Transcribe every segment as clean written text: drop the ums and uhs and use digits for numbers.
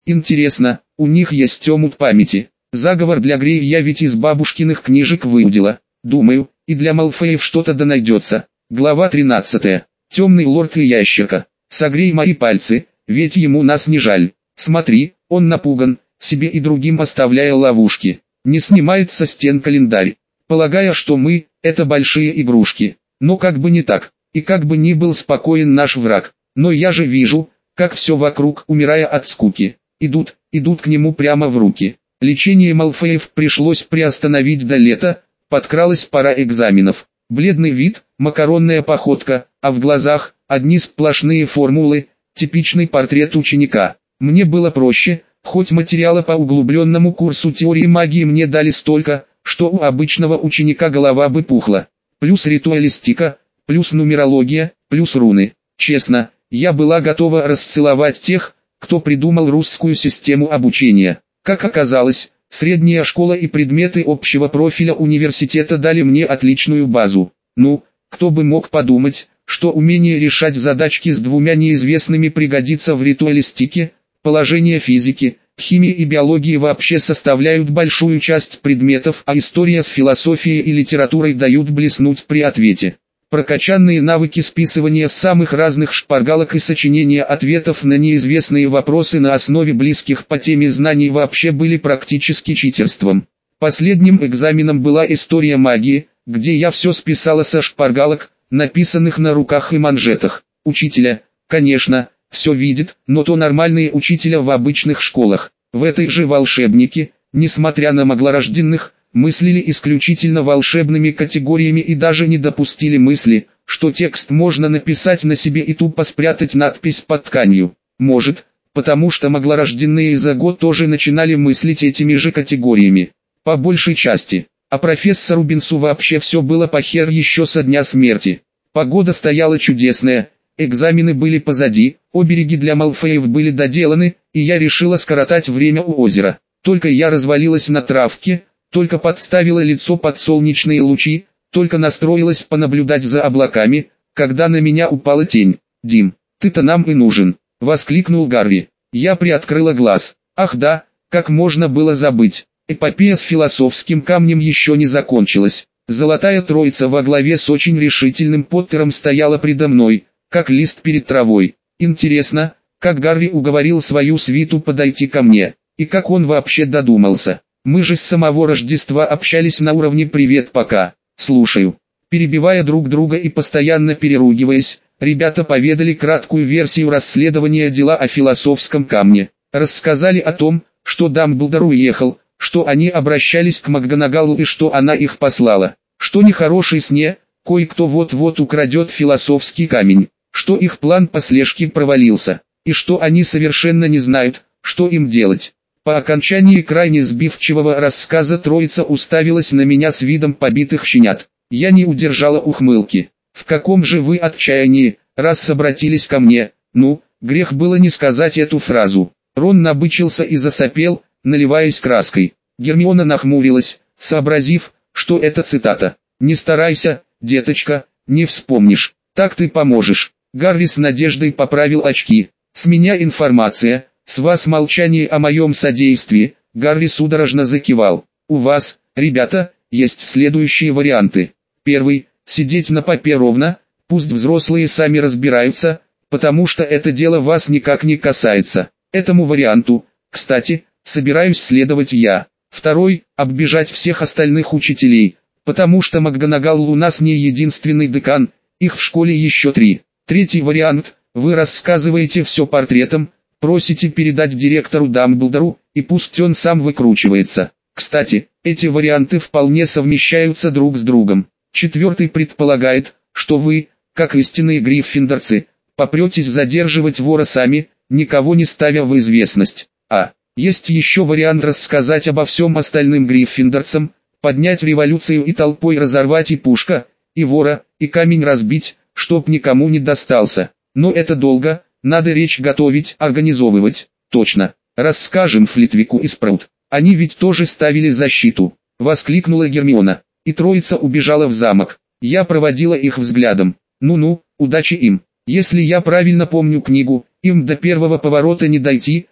Интересно, у них есть омут памяти. Заговор для Грея я ведь из бабушкиных книжек выудила. Думаю, и для Малфоев что-то да найдется. Глава 13. Темный лорд и ящерка. Согрей мои пальцы, ведь ему нас не жаль. Смотри, он напуган, себе и другим оставляя ловушки. Не снимает со стен календарь, полагая, что мы – это большие игрушки. Но как бы не так, и как бы ни был спокоен наш враг. Но я же вижу, как все вокруг, умирая от скуки, идут к нему прямо в руки. Лечение Малфоев пришлось приостановить до лета, подкралась пора экзаменов. Бледный вид, макаронная походка, а в глазах одни сплошные формулы, типичный портрет ученика. Мне было проще, хоть материала по углубленному курсу теории магии мне дали столько, что у обычного ученика голова бы пухла. Плюс ритуалистика, плюс нумерология, плюс руны. Честно, я была готова расцеловать тех, кто придумал русскую систему обучения. Как оказалось, средняя школа и предметы общего профиля университета дали мне отличную базу. Ну, кто бы мог подумать, что умение решать задачки с двумя неизвестными пригодится в ритуалистике. Положение физики, химии и биологии вообще составляют большую часть предметов, а история с философией и литературой дают блеснуть при ответе. Прокачанные навыки списывания с самых разных шпаргалок и сочинения ответов на неизвестные вопросы на основе близких по теме знаний вообще были практически читерством. Последним экзаменом была история магии, где я все списала со шпаргалок, написанных на руках и манжетах. Учителя, конечно, все видит, но то нормальные учителя в обычных школах. В этой же волшебнике, несмотря на маглорожденных, мыслили исключительно волшебными категориями и даже не допустили мысли, что текст можно написать на себе и тупо спрятать надпись под тканью. Может, потому что маглорожденные за год тоже начинали мыслить этими же категориями. По большей части. А профессору Бинсу вообще все было похер еще со дня смерти. Погода стояла чудесная, экзамены были позади, обереги для Малфоев были доделаны, и я решила скоротать время у озера. Только я развалилась на травке, только подставила лицо под солнечные лучи, только настроилась понаблюдать за облаками, когда на меня упала тень. «Дим, ты-то нам и нужен!» — воскликнул Гарри. Я приоткрыла глаз. Ах да, как можно было забыть. Эпопея с философским камнем еще не закончилась. Золотая троица во главе с очень решительным Поттером стояла предо мной, как лист перед травой. Интересно, как Гарри уговорил свою свиту подойти ко мне, и как он вообще додумался. Мы же с самого Рождества общались на уровне «привет, пока». Слушаю. Перебивая друг друга и постоянно переругиваясь, ребята поведали краткую версию расследования дела о философском камне. Рассказали о том, что Дамблдор уехал, что они обращались к МакГонагалу и что она их послала. Что нехороший сне, кое-кто вот-вот украдет философский камень. Что их план по слежке провалился. И что они совершенно не знают, что им делать. По окончании крайне сбивчивого рассказа троица уставилась на меня с видом побитых щенят. Я не удержала ухмылки. В каком же вы отчаянии, раз обратились ко мне? Ну, грех было не сказать эту фразу. Рон набычился и засопел, наливаясь краской. Гермиона нахмурилась, сообразив, что это цитата. «Не старайся, деточка, не вспомнишь, так ты поможешь». Гарри с надеждой поправил очки. «С меня информация, с вас молчание о моем содействии». Гарри судорожно закивал. «У вас, ребята, есть следующие варианты. Первый – сидеть на попе ровно, пусть взрослые сами разбираются, потому что это дело вас никак не касается. Этому варианту, кстати, собираюсь следовать я. Второй – оббежать всех остальных учителей, потому что МакГонагал у нас не единственный декан, их в школе еще 3. Третий вариант – вы рассказываете все портретом, просите передать директору Дамблдору, и пусть он сам выкручивается. Кстати, эти варианты вполне совмещаются друг с другом. Четвертый предполагает, что вы, как истинные гриффиндорцы, попретесь задерживать вора сами, никого не ставя в известность. Есть еще вариант рассказать обо всем остальным гриффиндорцам, поднять революцию и толпой разорвать и пушка, и вора, и камень разбить, чтоб никому не достался. Но это долго, надо речь готовить, организовывать. Точно. Расскажем Флитвику и Спраут. Они ведь тоже ставили защиту. Воскликнула Гермиона. И троица убежала в замок. Я проводила их взглядом. Ну-ну, удачи им. Если я правильно помню книгу, им до первого поворота не дойти,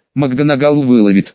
МакГонагал выловит.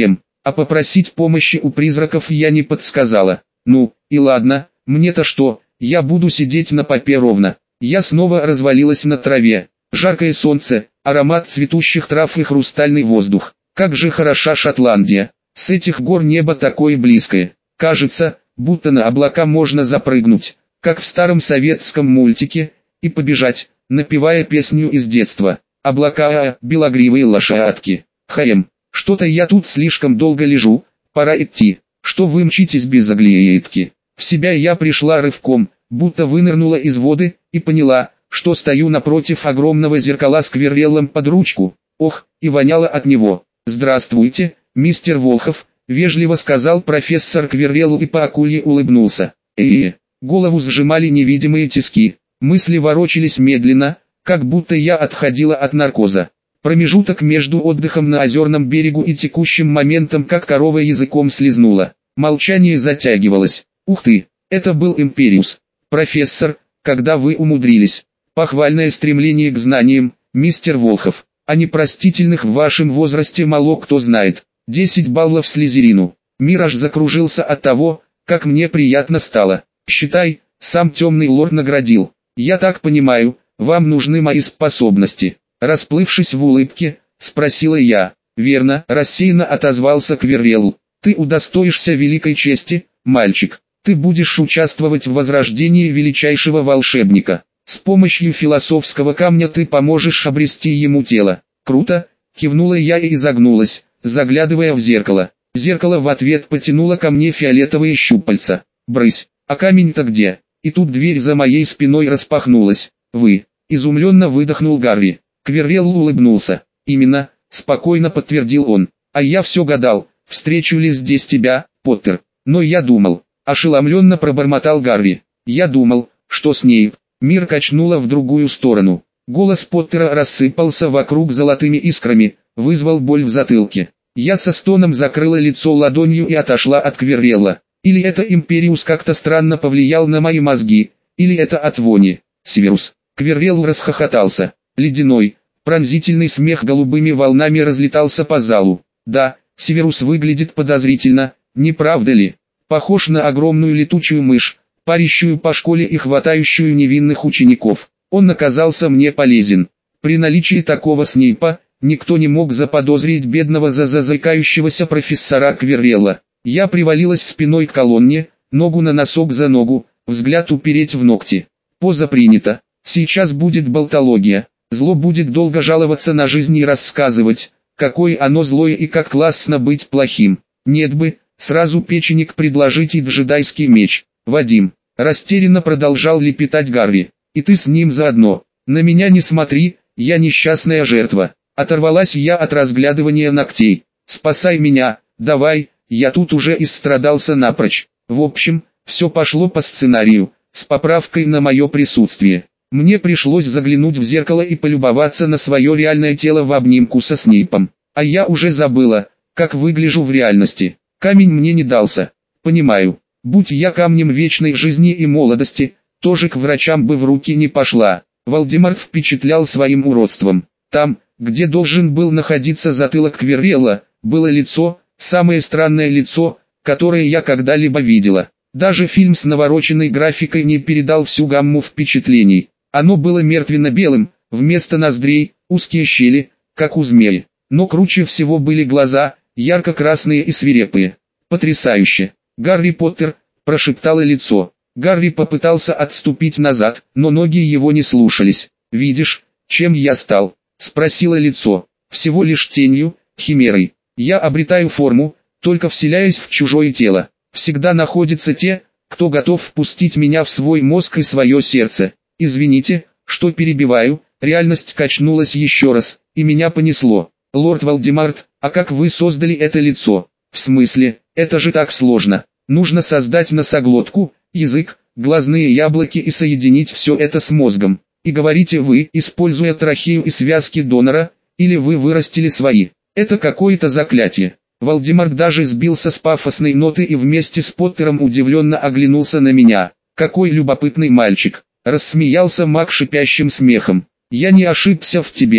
А попросить помощи у призраков я не подсказала. Ну, и ладно, мне-то что, я буду сидеть на попе ровно. Я снова развалилась на траве. Жаркое солнце, аромат цветущих трав и хрустальный воздух. Как же хороша Шотландия. С этих гор небо такое близкое. Кажется, будто на облака можно запрыгнуть, как в старом советском мультике, и побежать, напевая песню из детства. Облака, белогривые лошадки. Что-то я тут слишком долго лежу, пора идти. Что вы мчитесь без оглядки? В себя я пришла рывком, будто вынырнула из воды, и поняла, что стою напротив огромного зеркала с Квирреллом под ручку. Ох, и воняло от него. «Здравствуйте, мистер Волхов», — вежливо сказал профессор Квирреллу и по акулье улыбнулся. Голову сжимали невидимые тиски. Мысли ворочались медленно, как будто я отходила от наркоза. Промежуток между отдыхом на озерном берегу и текущим моментом, как корова языком слизнула. Молчание затягивалось. Ух ты, это был Империус. Профессор, когда вы умудрились? Похвальное стремление к знаниям, мистер Волхов. О непростительных в вашем возрасте мало кто знает. 10 баллов Слизерину. Мир аж закружился от того, как мне приятно стало. Считай, сам темный лорд наградил. Я так понимаю, вам нужны мои способности. Расплывшись в улыбке, спросила я. Верно, рассеянно отозвался Квиррелл. Ты удостоишься великой чести, мальчик. Ты будешь участвовать в возрождении величайшего волшебника. С помощью философского камня ты поможешь обрести ему тело. Круто, кивнула я и изогнулась, заглядывая в зеркало. Зеркало в ответ потянуло ко мне фиолетовые щупальца. Брысь, а камень-то где? И тут дверь за моей спиной распахнулась. Вы, изумленно выдохнул Гарри. Квиррелл улыбнулся. Именно, спокойно подтвердил он. А я все гадал, встречу ли здесь тебя, Поттер. Но я думал, ошеломленно пробормотал Гарри. Я думал, что с ней. Мир качнуло в другую сторону. Голос Поттера рассыпался вокруг золотыми искрами, вызвал боль в затылке. Я со стоном закрыла лицо ладонью и отошла от Квиррелла. Или это Империус как-то странно повлиял на мои мозги, или это от вони. Северус. Квиррелл расхохотался. Ледяной, пронзительный смех голубыми волнами разлетался по залу. Да, Северус выглядит подозрительно, не правда ли? Похож на огромную летучую мышь, парящую по школе и хватающую невинных учеников. Он оказался мне полезен. При наличии такого Снейпа, никто не мог заподозрить бедного заикающегося профессора Квиррелла. Я привалилась спиной к колонне, ногу на носок за ногу, взгляд упереть в ногти. Поза принята. Сейчас будет болтология. Зло будет долго жаловаться на жизнь и рассказывать, какое оно злое и как классно быть плохим. Нет бы, сразу печенек предложить и джедайский меч. Вадим, растерянно продолжал лепетать Гарри. И ты с ним заодно. На меня не смотри, я несчастная жертва. Оторвалась я от разглядывания ногтей. Спасай меня, давай, я тут уже истрадался напрочь. В общем, все пошло по сценарию, с поправкой на мое присутствие. Мне пришлось заглянуть в зеркало и полюбоваться на свое реальное тело в обнимку со Снейпом. А я уже забыла, как выгляжу в реальности. Камень мне не дался. Понимаю, будь я камнем вечной жизни и молодости, тоже к врачам бы в руки не пошла. Волдемарт впечатлял своим уродством. Там, где должен был находиться затылок Квиррелла, было лицо, самое странное лицо, которое я когда-либо видела. Даже фильм с навороченной графикой не передал всю гамму впечатлений. Оно было мертвенно-белым, вместо ноздрей, узкие щели, как у змеи. Но круче всего были глаза, ярко-красные и свирепые. Потрясающе. «Гарри Поттер», – прошептало лицо. Гарри попытался отступить назад, но ноги его не слушались. «Видишь, чем я стал?» – спросило лицо. «Всего лишь тенью, химерой. Я обретаю форму, только вселяясь в чужое тело. Всегда находятся те, кто готов впустить меня в свой мозг и свое сердце. Извините, что перебиваю». Реальность качнулась еще раз, и меня понесло. «Лорд Волдемарт, а как вы создали это лицо?» «В смысле, это же так сложно. Нужно создать носоглотку, язык, глазные яблоки и соединить все это с мозгом. И говорите вы, используя трахею и связки донора, или вы вырастили свои. Это какое-то заклятие». Волдемарт даже сбился с пафосной ноты и вместе с Поттером удивленно оглянулся на меня. «Какой любопытный мальчик!» Рассмеялся маг шипящим смехом. «Я не ошибся в тебе.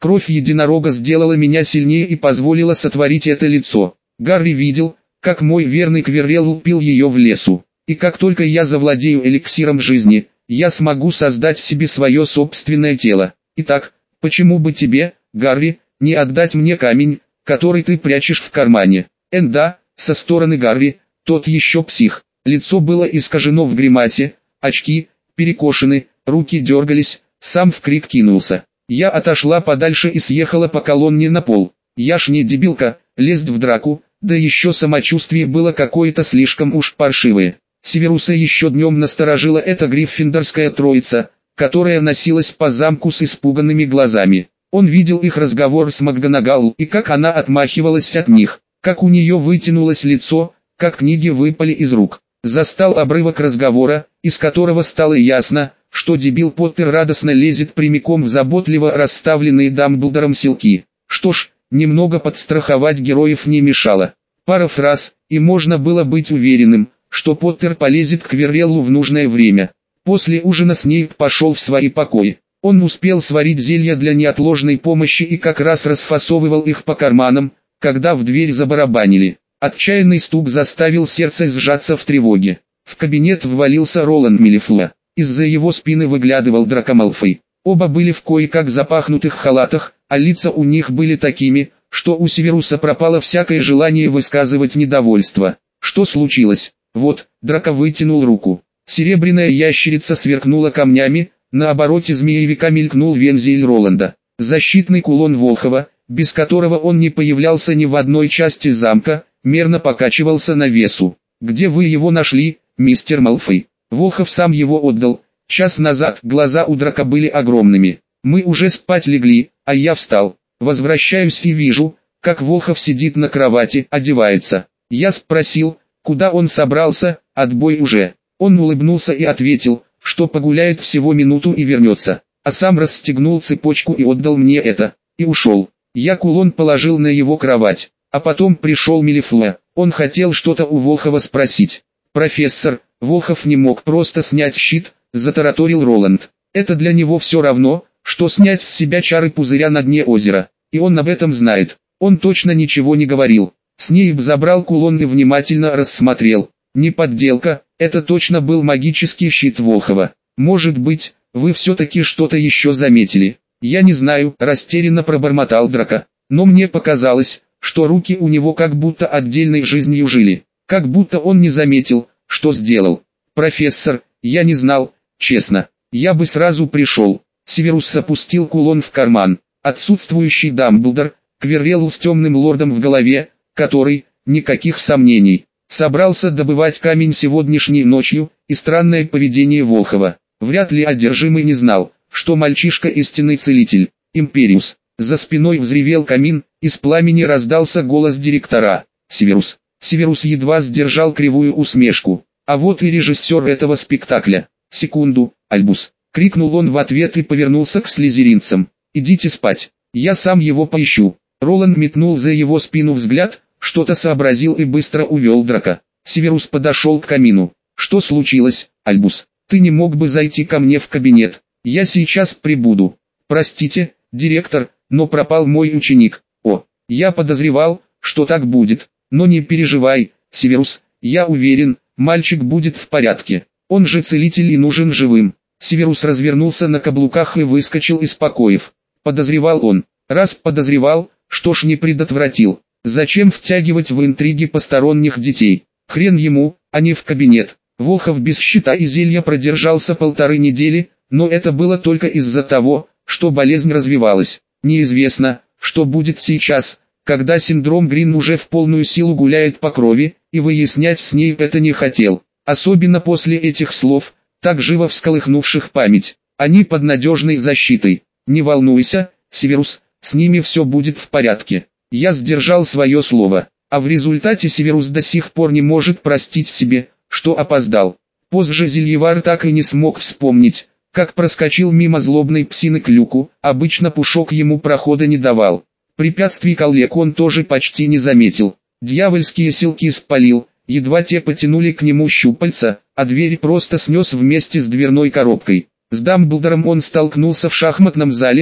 Кровь единорога сделала меня сильнее и позволила сотворить это лицо. Гарри видел, как мой верный Квиррелл упил ее в лесу. И как только я завладею эликсиром жизни, я смогу создать в себе свое собственное тело. Итак, почему бы тебе, Гарри, не отдать мне камень, который ты прячешь в кармане? Да, со стороны Гарри, тот еще псих. Лицо было искажено в гримасе, очки перекошены, руки дергались, сам в крик кинулся. Я отошла подальше и съехала по колонне на пол. Я ж не дебилка, лезть в драку, да еще самочувствие было какое-то слишком уж паршивое. Северуса еще днем насторожила эта гриффиндорская троица, которая носилась по замку с испуганными глазами. Он видел их разговор с МакГонагал и как она отмахивалась от них, как у нее вытянулось лицо, как книги выпали из рук. Застал обрывок разговора, из которого стало ясно, что дебил Поттер радостно лезет прямиком в заботливо расставленные Дамблдором силки. Что ж, немного подстраховать героев не мешало. Пара фраз, и можно было быть уверенным, что Поттер полезет к Квирреллу в нужное время. После ужина Снейп пошел в свои покои. Он успел сварить зелья для неотложной помощи и как раз расфасовывал их по карманам, когда в дверь забарабанили. Отчаянный стук заставил сердце сжаться в тревоге. В кабинет ввалился Роланд Малефой. Из-за его спины выглядывал Драко Малфой. Оба были в кое-как запахнутых халатах, а лица у них были такими, что у Северуса пропало всякое желание высказывать недовольство. Что случилось? Вот, Драко вытянул руку. Серебряная ящерица сверкнула камнями, на обороте змеевика мелькнул вензель Роланда. Защитный кулон Волхова, без которого он не появлялся ни в одной части замка, мерно покачивался на весу. «Где вы его нашли, мистер Малфой?» Волхов сам его отдал. Час назад глаза у Драко были огромными. Мы уже спать легли, а я встал. Возвращаюсь и вижу, как Волхов сидит на кровати, одевается. Я спросил, куда он собрался, отбой уже. Он улыбнулся и ответил, что погуляет всего минуту и вернется. А сам расстегнул цепочку и отдал мне это. И ушел. Я кулон положил на его кровать. А потом пришел Малефой. Он хотел что-то у Волхова спросить. «Профессор, Волхов не мог просто снять щит», — затараторил Роланд. «Это для него все равно, что снять с себя чары пузыря на дне озера. И он об этом знает. Он точно ничего не говорил». Снейп забрал кулон и внимательно рассмотрел. «Не подделка, это точно был магический щит Волхова. Может быть, вы все-таки что-то еще заметили?» «Я не знаю», — растерянно пробормотал Драко. «Но мне показалось, что руки у него как будто отдельной жизнью жили. Как будто он не заметил, что сделал. Профессор, я не знал, честно. Я бы сразу пришел». Северус опустил кулон в карман. Отсутствующий Дамблдор, Квиррелл с темным лордом в голове, который, никаких сомнений, собрался добывать камень сегодняшней ночью, и странное поведение Волхова. Вряд ли одержимый не знал, что мальчишка истинный целитель. Империус. За спиной взревел камин, из пламени раздался голос директора. «Северус». Северус едва сдержал кривую усмешку. «А вот и режиссер этого спектакля». «Секунду, Альбус», — крикнул он в ответ и повернулся к слизеринцам. «Идите спать, я сам его поищу». Роланд метнул за его спину взгляд, что-то сообразил и быстро увел Драко. Северус подошел к камину. «Что случилось, Альбус? Ты не мог бы зайти ко мне в кабинет? Я сейчас прибуду». «Простите, директор, но пропал мой ученик». «О, я подозревал, что так будет. Но не переживай, Северус, я уверен, мальчик будет в порядке. Он же целитель и нужен живым». Северус развернулся на каблуках и выскочил из покоев. Подозревал он. Раз подозревал, что ж не предотвратил. Зачем втягивать в интриги посторонних детей? Хрен ему, а не в кабинет. Волхов без щита и зелья продержался 1,5 недели, но это было только из-за того, что болезнь развивалась. Неизвестно, что будет сейчас, когда синдром Грин уже в полную силу гуляет по крови, и выяснять с ней это не хотел. Особенно после этих слов, так живо всколыхнувших память. Они под надежной защитой. «Не волнуйся, Северус, с ними все будет в порядке». Я сдержал свое слово, а в результате Северус до сих пор не может простить себе, что опоздал. Позже Зельевар так и не смог вспомнить, как проскочил мимо злобной псины к люку, обычно Пушок ему прохода не давал. Препятствий коллег он тоже почти не заметил. Дьявольские силки спалил, едва те потянули к нему щупальца, а дверь просто снес вместе с дверной коробкой. С Дамблдором он столкнулся в шахматном зале,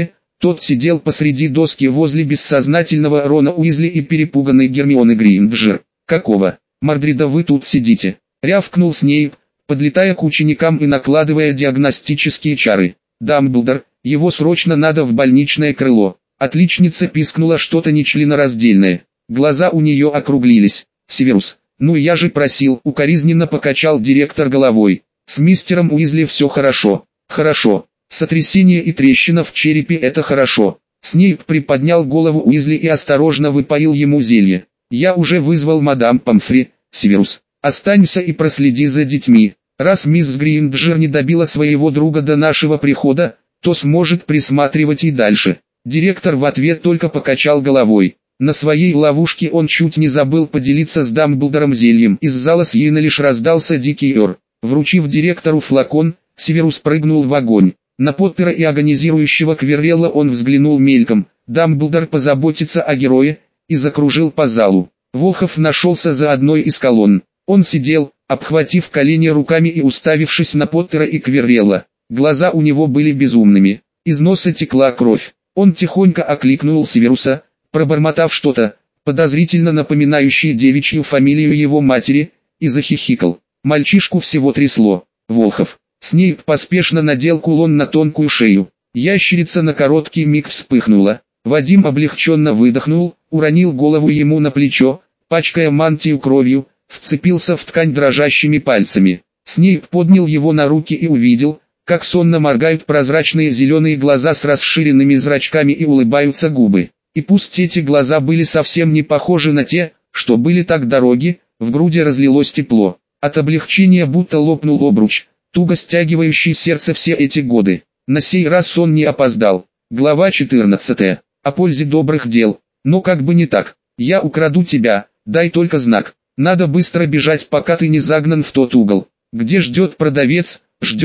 Тот сидел посреди доски возле бессознательного Рона Уизли и перепуганной Гермионы Грейнджер. «Какого, Мордрида, вы тут сидите?» — рявкнул Снейп, подлетая к ученикам и накладывая диагностические чары. «Дамблдор, его срочно надо в больничное крыло». Отличница пискнула что-то нечленораздельное. Глаза у нее округлились. «Северус, ну я же просил», — укоризненно покачал директор головой. «С мистером Уизли все хорошо». «Хорошо. Сотрясение и трещина в черепе — это хорошо». Снейп приподнял голову Уизли и осторожно выпоил ему зелье. «Я уже вызвал мадам Помфри. Северус, останься и проследи за детьми. Раз мисс Грейнджер не добила своего друга до нашего прихода, то сможет присматривать и дальше». Директор в ответ только покачал головой. На своей ловушке он чуть не забыл поделиться с Дамблдором зельем. Из зала Сьена лишь раздался дикий ор. Вручив директору флакон, Северус прыгнул в огонь. На Поттера и агонизирующего Квиррелла он взглянул мельком. Дамблдор позаботится о герое, и закружил по залу. Волхов нашелся за одной из колонн. Он сидел, обхватив колени руками и уставившись на Поттера и Квиррелла. Глаза у него были безумными. Из носа текла кровь. Он тихонько окликнул Северуса, пробормотав что-то, подозрительно напоминающее девичью фамилию его матери, и захихикал. Мальчишку всего трясло. Волхов. Снейп поспешно надел кулон на тонкую шею. Ящерица на короткий миг вспыхнула. Вадим облегченно выдохнул, уронил голову ему на плечо, пачкая мантию кровью, вцепился в ткань дрожащими пальцами. Снейп поднял его на руки и увидел, как сонно моргают прозрачные зеленые глаза с расширенными зрачками и улыбаются губы. И пусть эти глаза были совсем не похожи на те, что были так дороги, в груди разлилось тепло. От облегчения будто лопнул обруч, туго стягивающий сердце все эти годы. На сей раз он не опоздал. Глава 14. О пользе добрых дел. Но как бы не так. Я украду тебя, дай только знак. Надо быстро бежать, пока ты не загнан в тот угол, где ждет продавец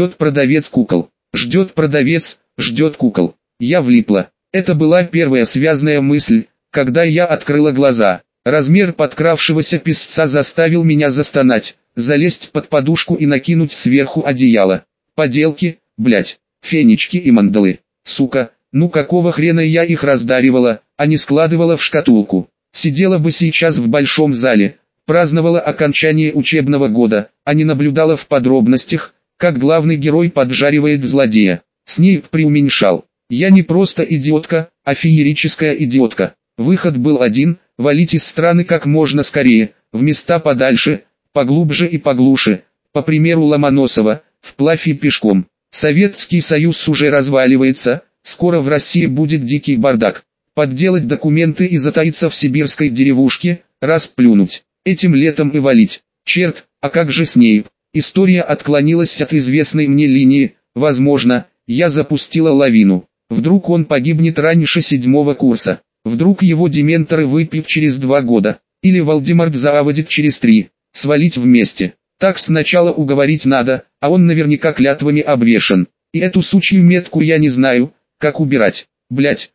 кукол. Ждет продавец, ждет кукол. Я влипла. Это была первая связная мысль, когда я открыла глаза. Размер подкравшегося песца заставил меня застонать, залезть под подушку и накинуть сверху одеяло. Поделки, блять, фенечки и мандалы. Сука, ну какого хрена я их раздаривала, а не складывала в шкатулку. Сидела бы сейчас в большом зале, праздновала окончание учебного года, а не наблюдала в подробностях, как главный герой поджаривает злодея. Снейп преуменьшал. Я не просто идиотка, а феерическая идиотка. Выход был один: валить из страны как можно скорее, в места подальше, поглубже и поглуше, по примеру Ломоносова, вплавь и пешком. Советский Союз уже разваливается, скоро в России будет дикий бардак. Подделать документы и затаиться в сибирской деревушке, расплюнуть. Этим летом и валить. Черт, а как же Снейп? История отклонилась от известной мне линии. Возможно, я запустила лавину. Вдруг он погибнет раньше 7-го курса. Вдруг его дементоры выпьют через 2 года. Или Волдеморт зааводит через 3. Свалить вместе. Так сначала уговорить надо, а он наверняка клятвами обвешан. И эту сучью метку я не знаю, как убирать. Блять.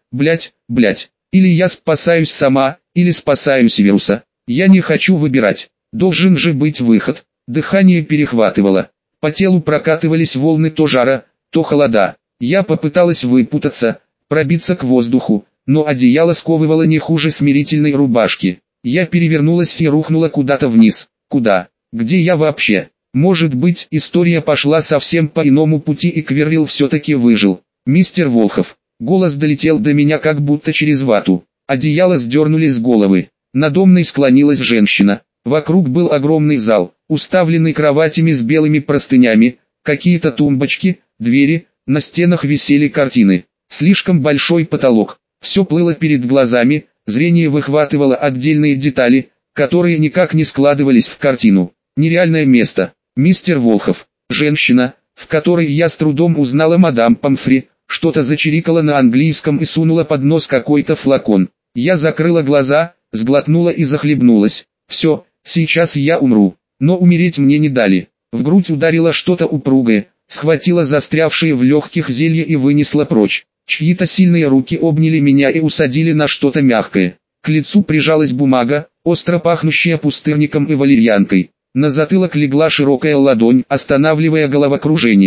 Или я спасаюсь сама, или спасаю Северуса. Я не хочу выбирать. Должен же быть выход. Дыхание перехватывало. По телу прокатывались волны то жара, то холода. Я попыталась выпутаться, пробиться к воздуху, но одеяло сковывало не хуже смирительной рубашки. Я перевернулась и рухнула куда-то вниз. Куда? Где я вообще? Может быть, история пошла совсем по иному пути и Квиррелл все-таки выжил. Мистер Волхов. Голос долетел до меня как будто через вату. Одеяло сдернули с головы. Надо мной склонилась женщина. Вокруг был огромный зал, уставленный кроватями с белыми простынями, какие-то тумбочки, двери, на стенах висели картины. Слишком большой потолок. Все плыло перед глазами, зрение выхватывало отдельные детали, которые никак не складывались в картину. Нереальное место. Мистер Волхов. Женщина, в которой я с трудом узнала мадам Помфри, что-то зачирикала на английском и сунула под нос какой-то флакон. Я закрыла глаза, сглотнула и захлебнулась. Все, сейчас я умру. Но умереть мне не дали. В грудь ударило что-то упругое, схватило застрявшие в легких зелье и вынесло прочь. Чьи-то сильные руки обняли меня и усадили на что-то мягкое. К лицу прижалась бумага, остро пахнущая пустырником и валерьянкой. На затылок легла широкая ладонь, останавливая головокружение.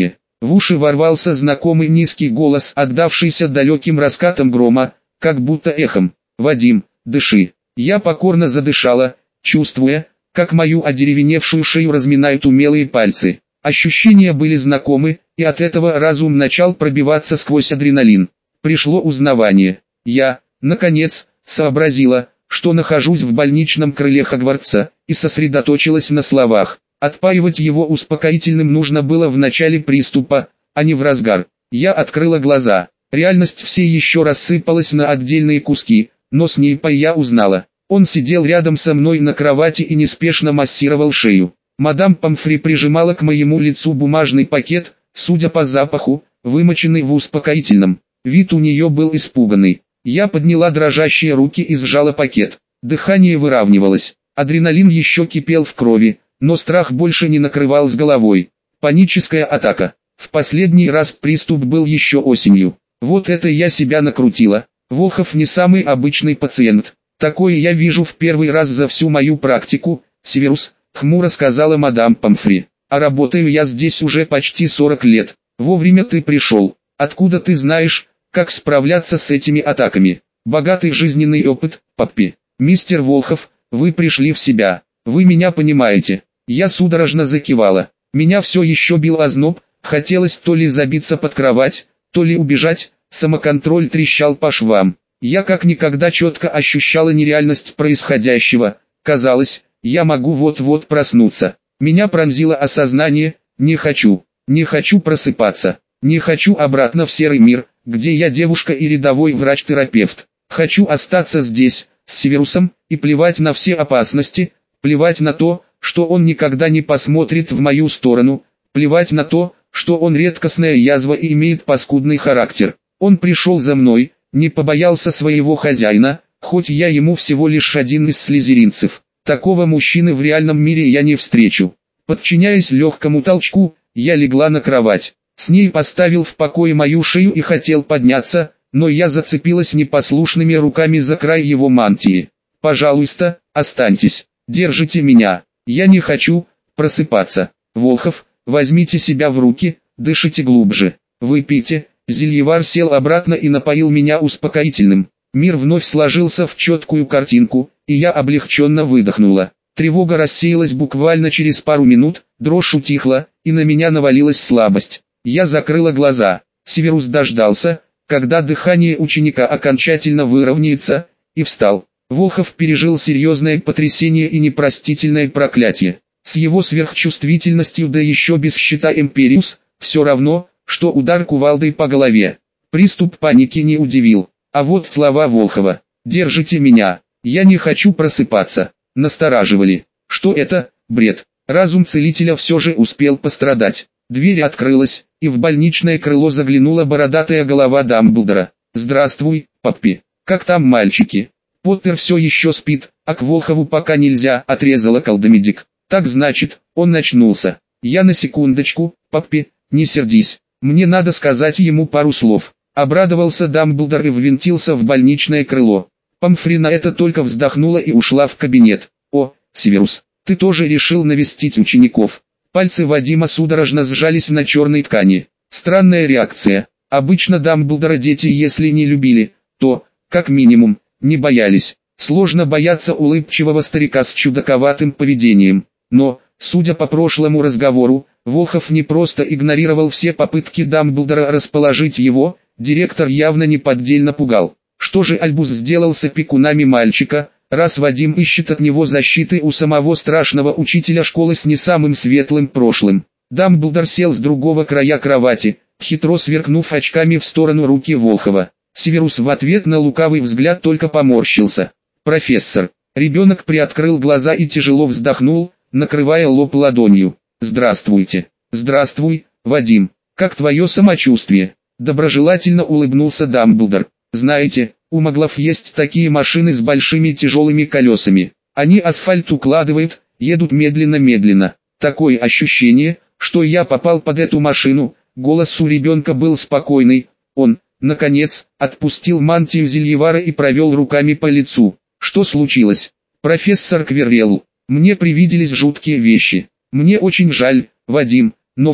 В уши ворвался знакомый низкий голос, отдавшийся далеким раскатом грома, как будто эхом. «Вадим, дыши». Я покорно задышала, чувствуя, как мою одеревеневшую шею разминают умелые пальцы. Ощущения были знакомы, и от этого разум начал пробиваться сквозь адреналин. Пришло узнавание. Я, наконец, сообразила, что нахожусь в больничном крыле Хогвартса, и сосредоточилась на словах. Отпаивать его успокоительным нужно было в начале приступа, а не в разгар. Я открыла глаза. Реальность все еще рассыпалась на отдельные куски, но Снейпа я узнала. Он сидел рядом со мной на кровати и неспешно массировал шею. Мадам Помфри прижимала к моему лицу бумажный пакет, судя по запаху, вымоченный в успокоительном. Вид у нее был испуганный. Я подняла дрожащие руки и сжала пакет. Дыхание выравнивалось. Адреналин еще кипел в крови, но страх больше не накрывал с головой. Паническая атака. В последний раз приступ был еще осенью. Вот это я себя накрутила. Волхов не самый обычный пациент. Такое я вижу в первый раз за всю мою практику. Северус, хмуро сказала мадам Помфри. А работаю я здесь уже почти 40 лет. Вовремя ты пришел. Откуда ты знаешь, как справляться с этими атаками? Богатый жизненный опыт, паппи. Мистер Волхов, вы пришли в себя. Вы меня понимаете. Я судорожно закивала. Меня все еще бил озноб, хотелось то ли забиться под кровать, то ли убежать, самоконтроль трещал по швам. Я как никогда четко ощущала нереальность происходящего. Казалось, я могу вот-вот проснуться. Меня пронзило осознание: не хочу просыпаться. Не хочу обратно в серый мир, где я девушка и рядовой врач-терапевт. Хочу остаться здесь, с Северусом, и плевать на все опасности, плевать на то, что он никогда не посмотрит в мою сторону, плевать на то, что он редкостная язва и имеет паскудный характер. Он пришел за мной, не побоялся своего хозяина, хоть я ему всего лишь один из слизеринцев. Такого мужчины в реальном мире я не встречу. Подчиняясь легкому толчку, я легла на кровать. С ней поставил в покое мою шею и хотел подняться, но я зацепилась непослушными руками за край его мантии. «Пожалуйста, останьтесь, держите меня, я не хочу просыпаться. Волхов, возьмите себя в руки, дышите глубже, выпейте». Зельевар сел обратно и напоил меня успокоительным. Мир вновь сложился в четкую картинку, и я облегченно выдохнула. Тревога рассеялась буквально через пару минут, дрожь утихла, и на меня навалилась слабость. Я закрыла глаза. Северус дождался, когда дыхание ученика окончательно выровняется, и встал. Волхов пережил серьезное потрясение и непростительное проклятие. С его сверхчувствительностью, да еще без щита Эмпериус, все равно, что удар кувалдой по голове. Приступ паники не удивил. А вот слова Волхова: «Держите меня, я не хочу просыпаться», настораживали. Что это? Бред. Разум целителя все же успел пострадать. Дверь открылась, и в больничное крыло заглянула бородатая голова Дамблдора. «Здравствуй, паппи. Как там мальчики?» «Поттер все еще спит, а к Волхову пока нельзя», отрезала колдомедик. «Так значит, он очнулся. Я на секундочку, паппи, не сердись. Мне надо сказать ему пару слов». Обрадовался Дамблдор и ввинтился в больничное крыло. Помфри на это только вздохнула и ушла в кабинет. «О, Северус, ты тоже решил навестить учеников?» Пальцы Вадима судорожно сжались на черной ткани. Странная реакция. Обычно Дамблдора дети, если не любили, то, как минимум, не боялись. Сложно бояться улыбчивого старика с чудаковатым поведением. Но, судя по прошлому разговору, Волхов не просто игнорировал все попытки Дамблдора расположить его, директор явно неподдельно пугал. Что же Альбус сделал с опекунами мальчика, раз Вадим ищет от него защиты у самого страшного учителя школы с не самым светлым прошлым? Дамблдор сел с другого края кровати, хитро сверкнув очками в сторону руки Волхова. Северус в ответ на лукавый взгляд только поморщился. «Профессор». Ребенок приоткрыл глаза и тяжело вздохнул, накрывая лоб ладонью. «Здравствуйте». «Здравствуй, Вадим. Как твое самочувствие?» Доброжелательно улыбнулся Дамблдор. «Знаете, у маглов есть такие машины с большими тяжелыми колесами. Они асфальт укладывают, едут медленно-медленно. Такое ощущение, что я попал под эту машину». Голос у ребенка был спокойный. Он, наконец, отпустил мантию Зельевара и провел руками по лицу. «Что случилось?» «Профессор Квиррелл, мне привиделись жуткие вещи. Мне очень жаль, Вадим, но все,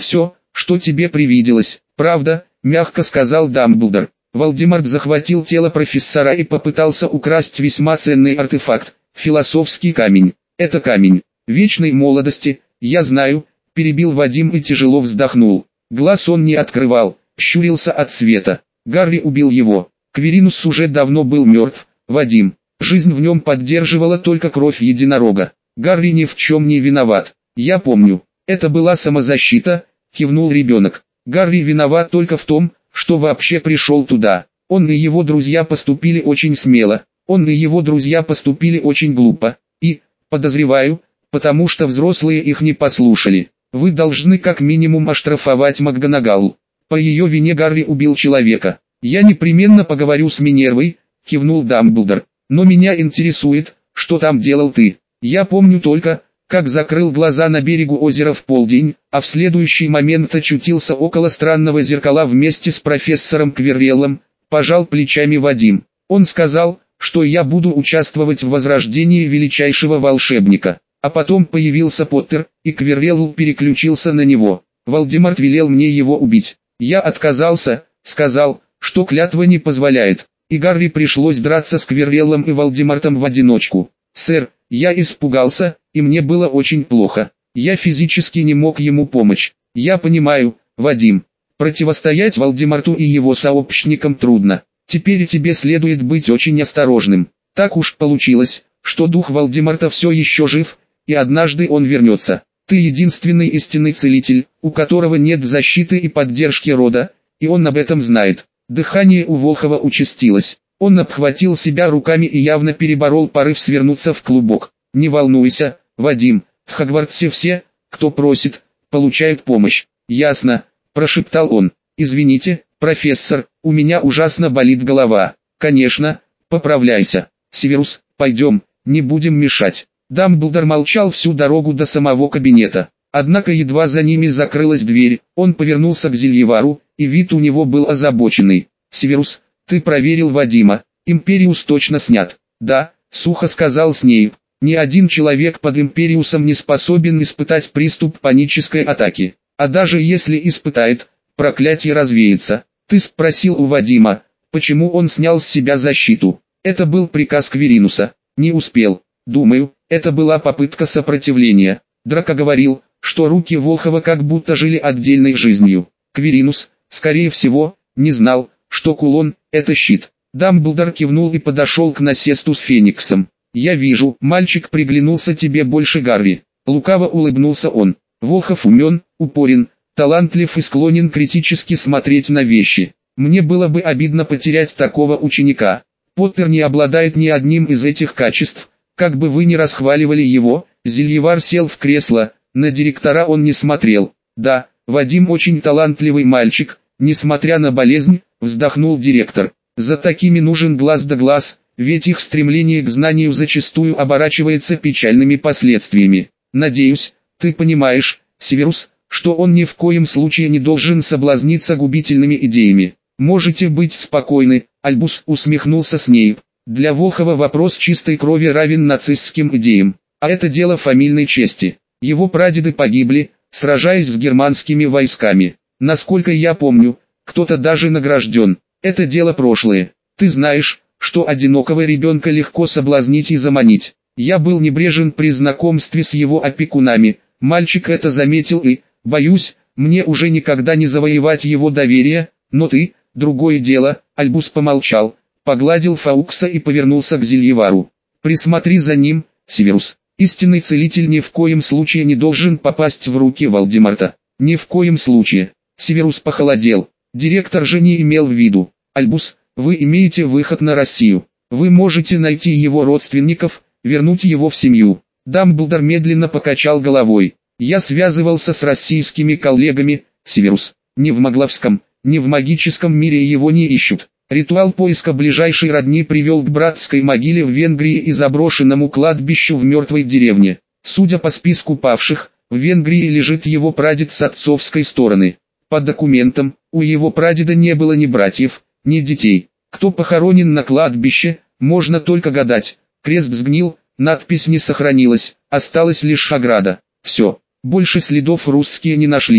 что тебе привиделось, правда?» — мягко сказал Дамблдор. Волдеморт захватил тело профессора и попытался украсть весьма ценный артефакт — философский камень. «Это камень вечной молодости, я знаю», — перебил Вадим и тяжело вздохнул. Глаз он не открывал, щурился от света. Гарри убил его. Кверинус уже давно был мертв, Вадим. Жизнь в нем поддерживала только кровь единорога. Гарри ни в чем не виноват. «Я помню. Это была самозащита», — кивнул ребенок. «Гарри виноват только в том, что вообще пришел туда. Он и его друзья поступили очень смело. Он и его друзья поступили очень глупо. И, подозреваю, потому что взрослые их не послушали. Вы должны как минимум оштрафовать МакГонагал. По ее вине Гарри убил человека». «Я непременно поговорю с Минервой», — кивнул Дамблдор. «Но меня интересует, что там делал ты. Я помню только, как закрыл глаза на берегу озера в полдень, а в следующий момент очутился около странного зеркала вместе с профессором Квирреллом», — пожал плечами Вадим. «Он сказал, что я буду участвовать в возрождении величайшего волшебника. А потом появился Поттер, и Квиррелл переключился на него. Волдеморт велел мне его убить. Я отказался, сказал, что клятва не позволяет, и Гарри пришлось драться с Квирреллом и Волдемортом в одиночку. Сэр, я испугался, и мне было очень плохо. Я физически не мог ему помочь. Я понимаю, Вадим, противостоять Волдеморту и его сообщникам трудно. Теперь тебе следует быть очень осторожным. Так уж получилось, что дух Волдеморта все еще жив, и однажды он вернется. Ты единственный истинный целитель, у которого нет защиты и поддержки рода, и он об этом знает». Дыхание у Волхова участилось. Он обхватил себя руками и явно переборол порыв свернуться в клубок. «Не волнуйся, Вадим, в Хогвартсе все, кто просит, получают помощь». «Ясно», – прошептал он. «Извините, профессор, у меня ужасно болит голова». «Конечно, поправляйся. Северус, пойдем, не будем мешать». Дамблдор молчал всю дорогу до самого кабинета. Однако едва за ними закрылась дверь, он повернулся к Зельевару, и вид у него был озабоченный. «Северус, ты проверил Вадима? Империус точно снят?» «Да», — сухо сказал Снейп. «Ни один человек под Империусом не способен испытать приступ панической атаки. А даже если испытает, проклятие развеется. Ты спросил у Вадима, почему он снял с себя защиту. Это был приказ Кверинуса. Не успел. Думаю, это была попытка сопротивления. Драко говорил, что руки Волхова как будто жили отдельной жизнью. Кверинус, скорее всего, не знал, что кулон – это щит». Дамблдор кивнул и подошел к насесту с Фениксом. «Я вижу, мальчик приглянулся тебе больше Гарри». Лукаво улыбнулся он. «Волхов умен, упорен, талантлив и склонен критически смотреть на вещи. Мне было бы обидно потерять такого ученика. Поттер не обладает ни одним из этих качеств, как бы вы ни расхваливали его». Зельевар сел в кресло, на директора он не смотрел. «Да, Вадим очень талантливый мальчик, несмотря на болезнь», вздохнул директор. «За такими нужен глаз да глаз, ведь их стремление к знанию зачастую оборачивается печальными последствиями. Надеюсь, ты понимаешь, Северус, что он ни в коем случае не должен соблазниться губительными идеями». «Можете быть спокойны», Альбус усмехнулся Снейп. «Для Волхова вопрос чистой крови равен нацистским идеям, а это дело фамильной чести. Его прадеды погибли, сражаясь с германскими войсками. Насколько я помню, кто-то даже награжден. Это дело прошлое. Ты знаешь, что одинокого ребенка легко соблазнить и заманить. Я был небрежен при знакомстве с его опекунами, мальчик это заметил и, боюсь, мне уже никогда не завоевать его доверие, но ты, другое дело». Альбус помолчал, погладил Фаукса и повернулся к Зельевару. «Присмотри за ним, Северус. Истинный целитель ни в коем случае не должен попасть в руки Волдеморта. Ни в коем случае». Северус похолодел. Директор же не имел в виду. «Альбус, вы имеете выход на Россию. Вы можете найти его родственников, вернуть его в семью». Дамблдор медленно покачал головой. «Я связывался с российскими коллегами, Северус. Ни в Магловском, ни в магическом мире его не ищут. Ритуал поиска ближайшей родни привел к братской могиле в Венгрии и заброшенному кладбищу в мертвой деревне. Судя по списку павших, в Венгрии лежит его прадед с отцовской стороны. По документам, у его прадеда не было ни братьев, ни детей. Кто похоронен на кладбище, можно только гадать. Крест сгнил, надпись не сохранилась, осталась лишь ограда. Все, больше следов русские не нашли.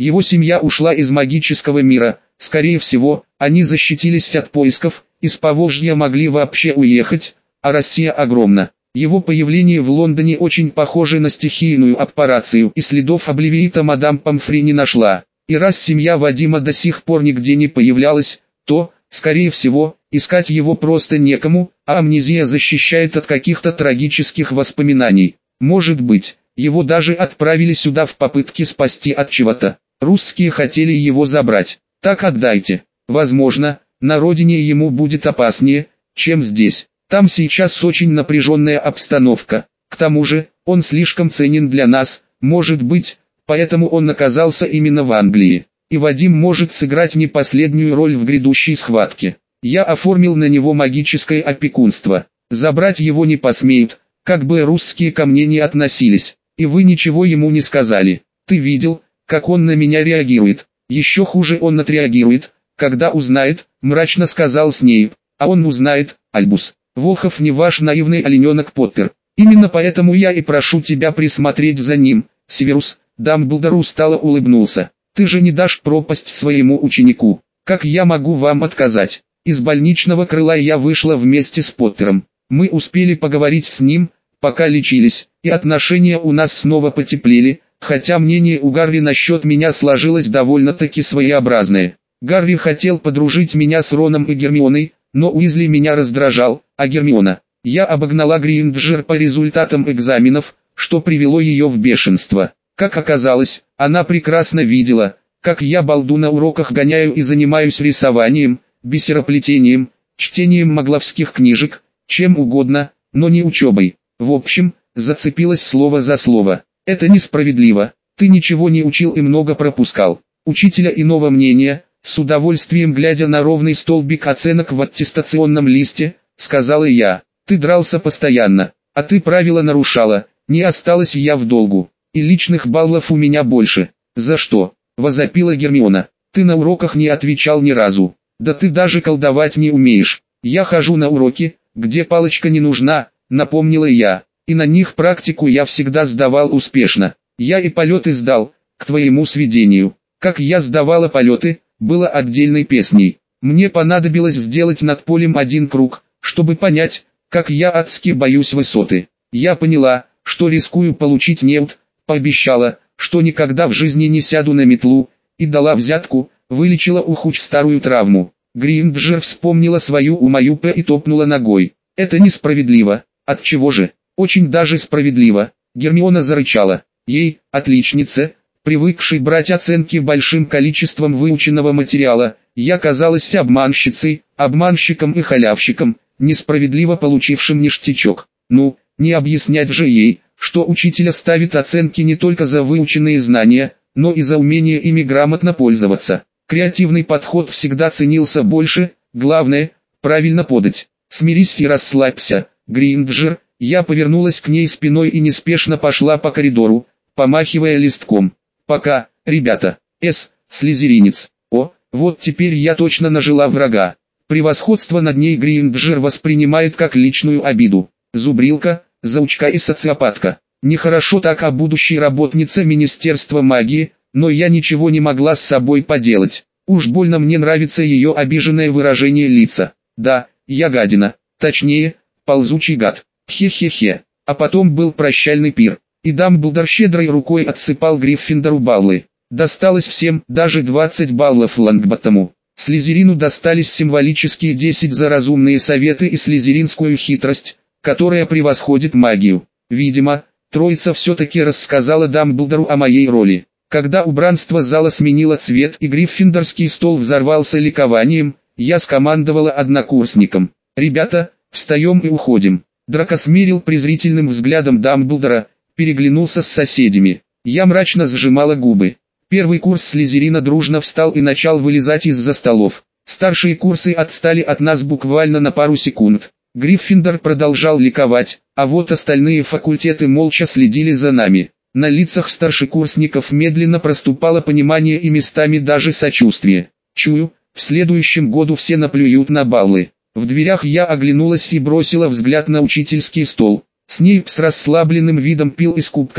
Его семья ушла из магического мира, скорее всего, они защитились от поисков, из Поволжья могли вообще уехать, а Россия огромна. Его появление в Лондоне очень похоже на стихийную операцию, и следов обливиита мадам Помфри не нашла. И раз семья Вадима до сих пор нигде не появлялась, то, скорее всего, искать его просто некому, а амнезия защищает от каких-то трагических воспоминаний. Может быть, его даже отправили сюда в попытке спасти от чего-то. Русские хотели его забрать. Так отдайте. Возможно, на родине ему будет опаснее, чем здесь. Там сейчас очень напряженная обстановка. К тому же, он слишком ценен для нас, может быть, поэтому он оказался именно в Англии. И Вадим может сыграть не последнюю роль в грядущей схватке. Я оформил на него магическое опекунство. Забрать его не посмеют, как бы русские ко мне не относились. И вы ничего ему не сказали. Ты видел, как он на меня реагирует? Еще хуже он отреагирует, когда узнает, мрачно сказал Снейп. А он узнает, Альбус. Волхов не ваш наивный олененок Поттер. Именно поэтому я и прошу тебя присмотреть за ним, Северус. Дамблдор устало улыбнулся. Ты же не дашь пропасть своему ученику. Как я могу вам отказать? Из больничного крыла я вышла вместе с Поттером. Мы успели поговорить с ним, пока лечились, и отношения у нас снова потеплели, хотя мнение у Гарри насчет меня сложилось довольно-таки своеобразное. Гарри хотел подружить меня с Роном и Гермионой, но Уизли меня раздражал, а Гермиона. Я обогнала Грейнджер по результатам экзаменов, что привело ее в бешенство. Как оказалось, она прекрасно видела, как я балду на уроках гоняю и занимаюсь рисованием, бисероплетением, чтением магловских книжек, чем угодно, но не учебой. В общем, зацепилось слово за слово. Это несправедливо, ты ничего не учил и много пропускал. Учителя иного мнения, с удовольствием глядя на ровный столбик оценок в аттестационном листе, сказала я. Ты дрался постоянно, а ты правила нарушала, не осталась я в долгу. И личных баллов у меня больше. За что? Возопила Гермиона. Ты на уроках не отвечал ни разу. Да ты даже колдовать не умеешь. Я хожу на уроки, где палочка не нужна, напомнила я. И на них практику я всегда сдавал успешно. Я и полеты сдал, к твоему сведению. Как я сдавала полеты, было отдельной песней. Мне понадобилось сделать над полем один круг, чтобы понять, как я адски боюсь высоты. Я поняла, что рискую получить неуд, пообещала, что никогда в жизни не сяду на метлу, и дала взятку, вылечила ухуч старую травму. Гринджер вспомнила свою умаюпе и топнула ногой. Это несправедливо. Отчего же? Очень даже справедливо. Гермиона зарычала. Ей, отличнице, привыкшей брать оценки большим количеством выученного материала, я казалась обманщицей, обманщиком и халявщиком, несправедливо получившим ништячок. Ну, не объяснять же ей, что учителя ставит оценки не только за выученные знания, но и за умение ими грамотно пользоваться. Креативный подход всегда ценился больше, главное, правильно подать. Смирись и расслабься, Гринджер. Я повернулась к ней спиной и неспешно пошла по коридору, помахивая листком. Пока, ребята. Слизеринец. О, вот теперь я точно нажила врага. Превосходство над ней Гринджер воспринимает как личную обиду. Зубрилка, заучка и социопатка. Нехорошо так о будущей работнице Министерства магии, но я ничего не могла с собой поделать. Уж больно мне нравится ее обиженное выражение лица. Да, я гадина. Точнее, ползучий гад. Хе-хе-хе. А потом был прощальный пир. И Дамблдор щедрой рукой отсыпал Гриффиндору баллы. Досталось всем, даже 20 баллов Лонгботтому. Слизерину достались символические 10 за разумные советы и слизеринскую хитрость, которая превосходит магию. Видимо, троица все-таки рассказала Дамблдору о моей роли. Когда убранство зала сменило цвет и гриффиндорский стол взорвался ликованием, я скомандовала однокурсникам. «Ребята, встаем и уходим». Драко смерил презрительным взглядом Дамблдора, переглянулся с соседями. Я мрачно сжимала губы. Первый курс Слизерина дружно встал и начал вылезать из-за столов. Старшие курсы отстали от нас буквально на пару секунд. Гриффиндор продолжал ликовать, а вот остальные факультеты молча следили за нами. На лицах старшекурсников медленно проступало понимание и местами даже сочувствие. Чую, в следующем году все наплюют на баллы. В дверях я оглянулась и бросила взгляд на учительский стол. Снейп с расслабленным видом пил из кубка,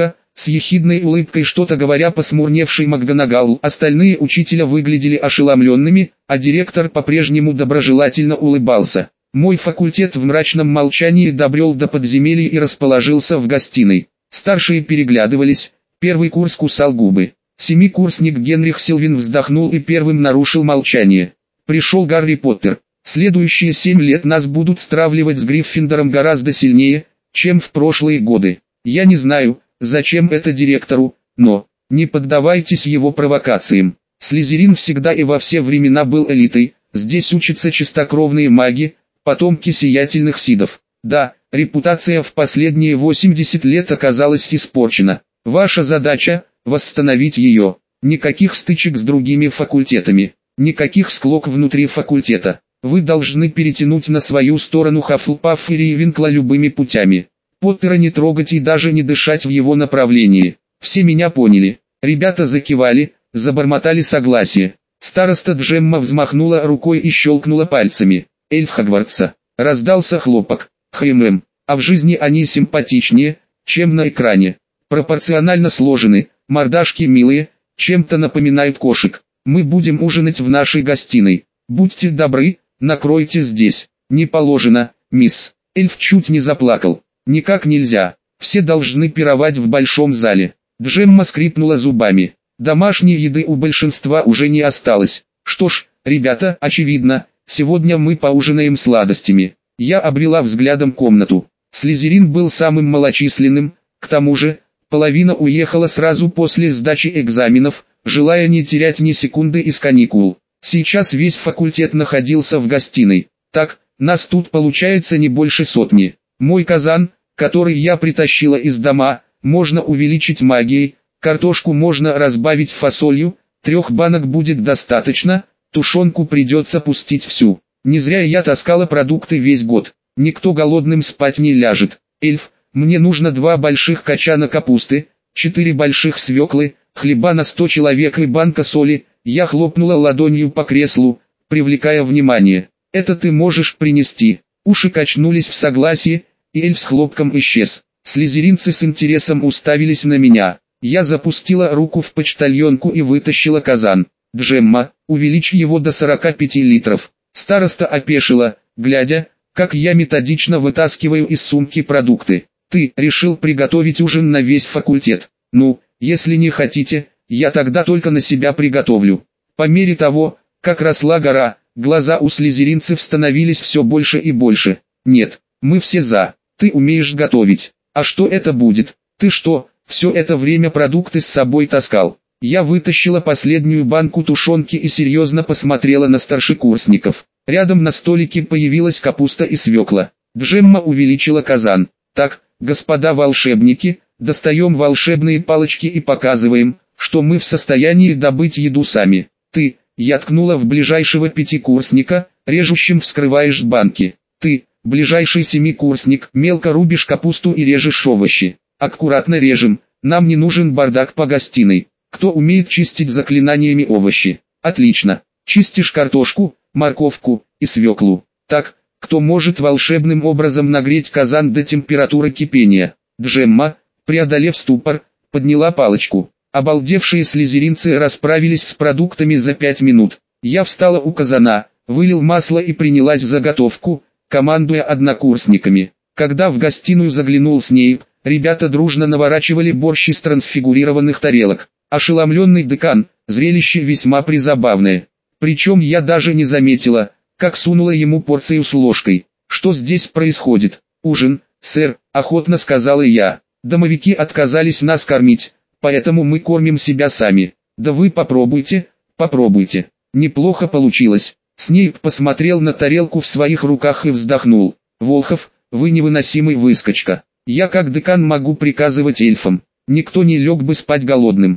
с ехидной улыбкой что-то говоря посмурневшей МакГонагалл. Остальные учителя выглядели ошеломленными, а директор по-прежнему доброжелательно улыбался. Мой факультет в мрачном молчании добрел до подземелья и расположился в гостиной. Старшие переглядывались, первый курс кусал губы. Семикурсник Генрих Силвин вздохнул и первым нарушил молчание. Пришел Гарри Поттер. Следующие 7 лет нас будут стравливать с Гриффиндором гораздо сильнее, чем в прошлые годы. Я не знаю, зачем это директору, но не поддавайтесь его провокациям. Слизерин всегда и во все времена был элитой, здесь учатся чистокровные маги, потомки сиятельных сидов. Да, репутация в последние 80 лет оказалась испорчена. Ваша задача – восстановить ее. Никаких стычек с другими факультетами, никаких склок внутри факультета. Вы должны перетянуть на свою сторону Хаффлпафф и Рейвенкла любыми путями. Поттера не трогать и даже не дышать в его направлении. Все меня поняли. Ребята закивали, забормотали согласие. Староста Джемма взмахнула рукой и щелкнула пальцами. Эльф Хогвартса. Раздался хлопок. А в жизни они симпатичнее, чем на экране. Пропорционально сложены, мордашки милые, чем-то напоминают кошек. Мы будем ужинать в нашей гостиной. Будьте добры, накройте здесь. Не положено, мисс. Эльф чуть не заплакал. Никак нельзя. Все должны пировать в большом зале. Джемма скрипнула зубами. Домашней еды у большинства уже не осталось. Что ж, ребята, очевидно, сегодня мы поужинаем сладостями. Я обвела взглядом комнату. Слизерин был самым малочисленным, к тому же, половина уехала сразу после сдачи экзаменов, желая не терять ни секунды из каникул. Сейчас весь факультет находился в гостиной. Так, нас тут получается не больше сотни. Мой казан, который я притащила из дома, можно увеличить магией, картошку можно разбавить фасолью, 3 банок будет достаточно, тушенку придется пустить всю. Не зря я таскала продукты весь год. Никто голодным спать не ляжет. Эльф, мне нужно 2 больших качана капусты, 4 больших свеклы, хлеба на 100 человек и банка соли. Я хлопнула ладонью по креслу, привлекая внимание. Это ты можешь принести. Уши качнулись в согласии, и эльф с хлопком исчез. Слизеринцы с интересом уставились на меня. Я запустила руку в почтальонку и вытащила казан. Джемма, увеличь его до 45 литров. Староста опешила, глядя, как я методично вытаскиваю из сумки продукты. Ты решил приготовить ужин на весь факультет. Ну, если не хотите, я тогда только на себя приготовлю. По мере того, как росла гора, глаза у слизеринцев становились все больше и больше. Нет, мы все за. Ты умеешь готовить. А что это будет? Ты что, все это время продукты с собой таскал? Я вытащила последнюю банку тушенки и серьезно посмотрела на старшекурсников. Рядом на столике появилась капуста и свекла. Джемма увеличила казан. Так, господа волшебники, достаем волшебные палочки и показываем, что мы в состоянии добыть еду сами. Ты, я ткнула в ближайшего 5-курсника, режущим вскрываешь банки. Ты, ближайший 7-курсник, мелко рубишь капусту и режешь овощи. Аккуратно режем, нам не нужен бардак по гостиной. Кто умеет чистить заклинаниями овощи? Отлично. Чистишь картошку, морковку и свеклу. Так, кто может волшебным образом нагреть казан до температуры кипения? Джемма, преодолев ступор, подняла палочку. Обалдевшие слизеринцы расправились с продуктами за 5 минут. Я встала у казана, вылил масло и принялась в заготовку, командуя однокурсниками. Когда в гостиную заглянул Снейп, ребята дружно наворачивали борщ из трансфигурированных тарелок. Ошеломленный декан, зрелище весьма призабавное. Причем я даже не заметила, как сунула ему порцию с ложкой. Что здесь происходит? Ужин, сэр, охотно сказала я. Домовики отказались нас кормить, поэтому мы кормим себя сами. Да вы попробуйте, попробуйте. Неплохо получилось. Снейп посмотрел на тарелку в своих руках и вздохнул. Волхов, вы невыносимый выскочка. Я как декан могу приказывать эльфам. Никто не лег бы спать голодным.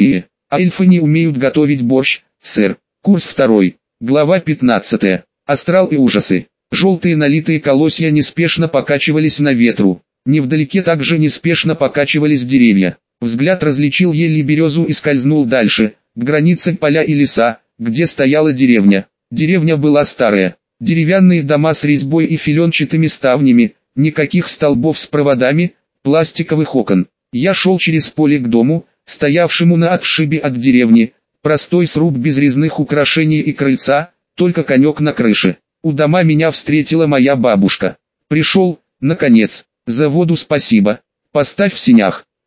А эльфы не умеют готовить борщ, сэр. Курс 2. Глава 15. Астрал и ужасы. Желтые налитые колосья неспешно покачивались на ветру. Невдалеке также неспешно покачивались деревья. Взгляд различил ель и березу и скользнул дальше, к границе поля и леса, где стояла деревня. Деревня была старая. Деревянные дома с резьбой и филенчатыми ставнями, никаких столбов с проводами, пластиковых окон. Я шел через поле к дому, стоявшему на отшибе от деревни. Простой сруб без резных украшений и крыльца, только конек на крыше. У дома меня встретила моя бабушка. Пришел, наконец. За воду спасибо. Поставь в сенях.